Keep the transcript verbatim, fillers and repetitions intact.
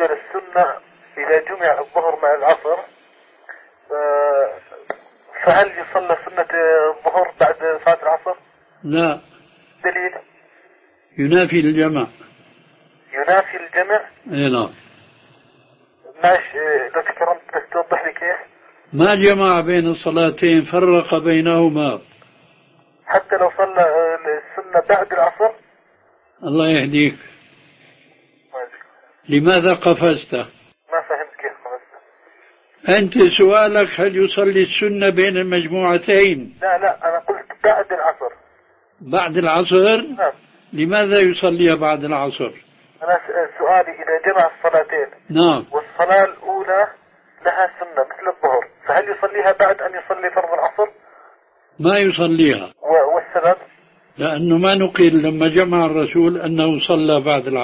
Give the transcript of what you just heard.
بالنسبة للسنة إذا جمع الظهر مع العصر فهل يصلى سنة الظهر بعد صلاة العصر؟ لا. دليل؟ ينافي الجمع. ينافي الجمع؟ اي نعم. ماشي، لو تكرمت بس توضح لي كيف؟ ما جمع بين الصلاتين، فرق بينهما. حتى لو صلى السنة بعد العصر؟ الله يهديك. لماذا قفزت؟ ما فهمت كيف قفزت. أنت سؤالك هل يصلي السنة بين المجموعتين؟ لا لا، أنا قلت بعد العصر. بعد العصر؟ نعم. لماذا يصلي بعد العصر؟ أنا سؤالي إذا جمع الصلاتين. نعم. والصلاة الأولى لها سنة مثل الظهر، فهل يصليها بعد أن يصلي فرض العصر؟ ما يصليها. والسبب؟ لأنه ما نقيل لما جمع الرسول أنه صلى بعد العصر.